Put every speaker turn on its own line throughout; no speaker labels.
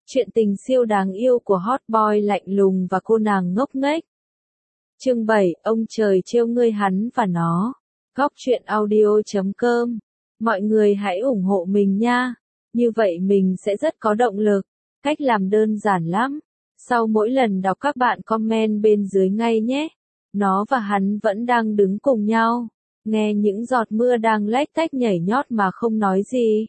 Chuyện tình siêu đáng yêu của hot boy lạnh lùng và cô nàng ngốc nghếch. Chương 7, ông trời trêu ngươi hắn và nó. Góc truyện audio.com. Mọi người hãy ủng hộ mình nha. Như vậy mình sẽ rất có động lực. Cách làm đơn giản lắm. Sau mỗi lần đọc các bạn comment bên dưới ngay nhé. Nó và hắn vẫn đang đứng cùng nhau. Nghe những giọt mưa đang lách tách nhảy nhót mà không nói gì.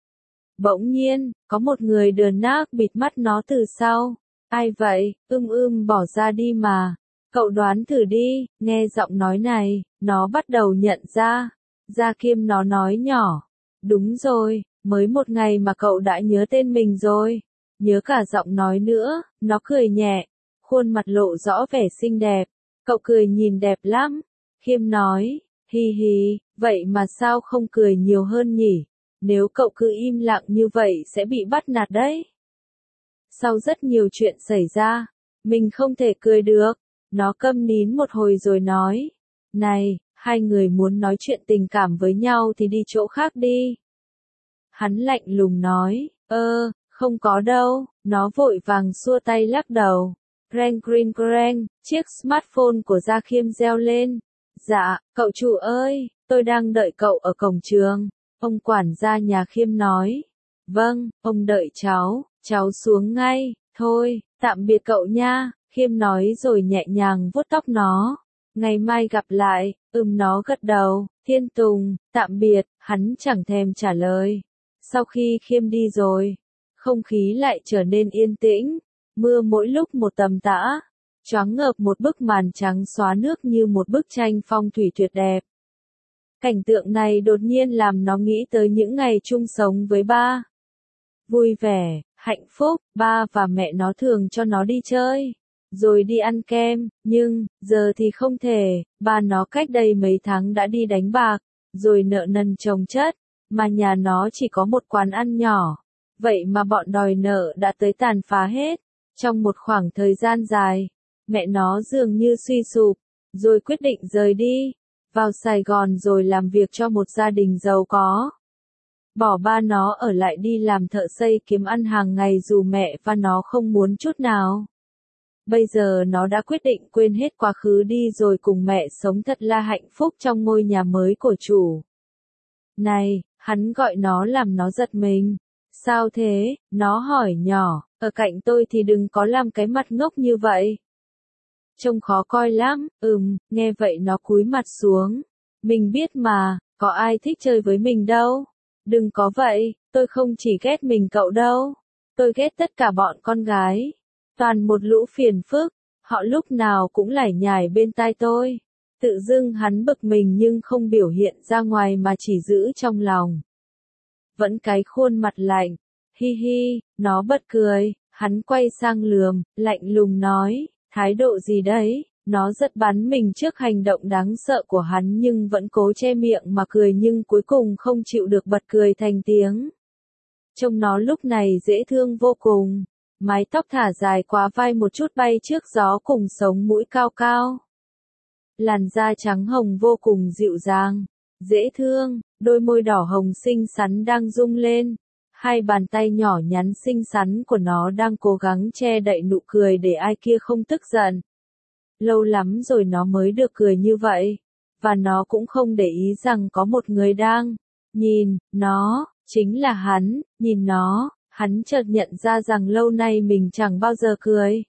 Bỗng nhiên, có một người đờn nác bịt mắt nó từ sau. Ai vậy? Bỏ ra đi mà. Cậu đoán thử đi, nghe giọng nói này, nó bắt đầu nhận ra. Gia Kim nó nói nhỏ. Đúng rồi, mới một ngày mà cậu đã nhớ tên mình rồi. Nhớ cả giọng nói nữa, nó cười nhẹ. Khuôn mặt lộ rõ vẻ xinh đẹp. Cậu cười nhìn đẹp lắm. Khiêm nói, hi hi, vậy mà sao không cười nhiều hơn nhỉ? Nếu cậu cứ im lặng như vậy sẽ bị bắt nạt đấy. Sau rất nhiều chuyện xảy ra, mình không thể cười được. Nó câm nín một hồi rồi nói. Này, hai người muốn nói chuyện tình cảm với nhau thì đi chỗ khác đi. Hắn lạnh lùng nói. Không có đâu. Nó vội vàng xua tay lắc đầu. Greng green greng, chiếc smartphone của Gia Khiêm reo lên. Dạ, cậu chủ ơi, tôi đang đợi cậu ở cổng trường. Ông quản gia nhà Khiêm nói. Vâng, ông đợi cháu xuống ngay, thôi, tạm biệt cậu nha, Khiêm nói rồi nhẹ nhàng vuốt tóc nó. Ngày mai gặp lại, nó gật đầu, Thiên Tùng, tạm biệt, hắn chẳng thèm trả lời. Sau khi Khiêm đi rồi, không khí lại trở nên yên tĩnh, mưa mỗi lúc một tầm tã, choáng ngợp một bức màn trắng xóa nước như một bức tranh phong thủy tuyệt đẹp. Cảnh tượng này đột nhiên làm nó nghĩ tới những ngày chung sống với ba. Vui vẻ, hạnh phúc, ba và mẹ nó thường cho nó đi chơi, rồi đi ăn kem, nhưng, giờ thì không thể, ba nó cách đây mấy tháng đã đi đánh bạc, rồi nợ nần chồng chất, mà nhà nó chỉ có một quán ăn nhỏ, vậy mà bọn đòi nợ đã tới tàn phá hết. Trong một khoảng thời gian dài, mẹ nó dường như suy sụp, rồi quyết định rời đi. Vào Sài Gòn rồi làm việc cho một gia đình giàu có. Bỏ ba nó ở lại đi làm thợ xây kiếm ăn hàng ngày dù mẹ và nó không muốn chút nào. Bây giờ nó đã quyết định quên hết quá khứ đi rồi cùng mẹ sống thật là hạnh phúc trong ngôi nhà mới của chủ. Này, hắn gọi nó làm nó giật mình. Sao thế? Nó hỏi nhỏ, ở cạnh tôi thì đừng có làm cái mặt ngốc như vậy. Trông khó coi lắm, nghe vậy nó cúi mặt xuống. Mình biết mà, có ai thích chơi với mình đâu. Đừng có vậy, tôi không chỉ ghét mình cậu đâu. Tôi ghét tất cả bọn con gái. Toàn một lũ phiền phức, họ lúc nào cũng lải nhải bên tai tôi. Tự dưng hắn bực mình nhưng không biểu hiện ra ngoài mà chỉ giữ trong lòng. Vẫn cái khuôn mặt lạnh, hi hi, nó bật cười, hắn quay sang lườm, lạnh lùng nói. Thái độ gì đấy? Nó giật bắn mình trước hành động đáng sợ của hắn nhưng vẫn cố che miệng mà cười nhưng cuối cùng không chịu được bật cười thành tiếng. Trông nó lúc này dễ thương vô cùng. Mái tóc thả dài quá vai một chút bay trước gió cùng sống mũi cao cao. Làn da trắng hồng vô cùng dịu dàng, dễ thương, đôi môi đỏ hồng xinh xắn đang rung lên. Hai bàn tay nhỏ nhắn xinh xắn của nó đang cố gắng che đậy nụ cười để ai kia không tức giận. Lâu lắm rồi nó mới được cười như vậy. Và nó cũng không để ý rằng có một người đang nhìn nó, chính là hắn, nhìn nó, hắn chợt nhận ra rằng lâu nay mình chẳng bao giờ cười.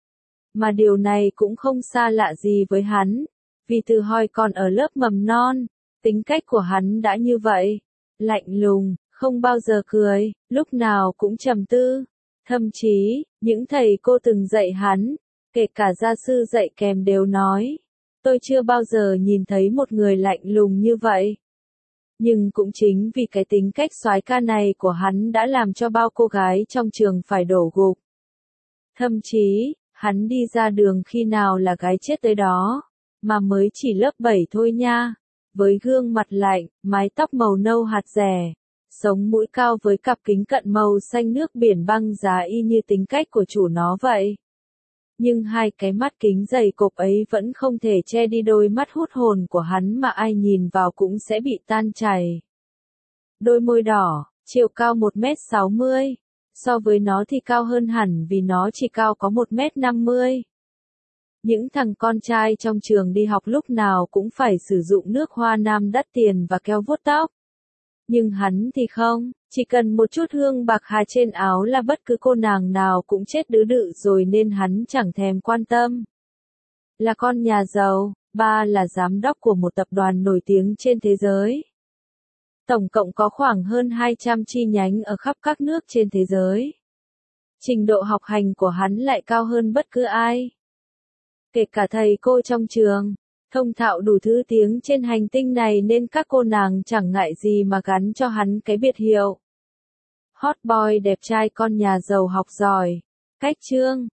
Mà điều này cũng không xa lạ gì với hắn, vì từ hồi còn ở lớp mầm non, tính cách của hắn đã như vậy, lạnh lùng. Không bao giờ cười, lúc nào cũng trầm tư. Thậm chí, những thầy cô từng dạy hắn, kể cả gia sư dạy kèm đều nói. Tôi chưa bao giờ nhìn thấy một người lạnh lùng như vậy. Nhưng cũng chính vì cái tính cách soái ca này của hắn đã làm cho bao cô gái trong trường phải đổ gục. Thậm chí, hắn đi ra đường khi nào là gái chết tới đó, mà mới chỉ lớp 7 thôi nha. Với gương mặt lạnh, mái tóc màu nâu hạt rẻ. Sống mũi cao với cặp kính cận màu xanh nước biển băng giá y như tính cách của chủ nó vậy. Nhưng hai cái mắt kính dày cộp ấy vẫn không thể che đi đôi mắt hút hồn của hắn mà ai nhìn vào cũng sẽ bị tan chảy. Đôi môi đỏ, chiều cao 1m60, so với nó thì cao hơn hẳn vì nó chỉ cao có 1,50 m. Những thằng con trai trong trường đi học lúc nào cũng phải sử dụng nước hoa nam đắt tiền và keo vuốt tóc. Nhưng hắn thì không, chỉ cần một chút hương bạc hà trên áo là bất cứ cô nàng nào cũng chết đứ đự rồi nên hắn chẳng thèm quan tâm. Là con nhà giàu, ba là giám đốc của một tập đoàn nổi tiếng trên thế giới. Tổng cộng có khoảng hơn 200 chi nhánh ở khắp các nước trên thế giới. Trình độ học hành của hắn lại cao hơn bất cứ ai. Kể cả thầy cô trong trường, thông thạo đủ thứ tiếng trên hành tinh này nên các cô nàng chẳng ngại gì mà gắn cho hắn cái biệt hiệu. Hot boy đẹp trai con nhà giàu học giỏi. Cách chương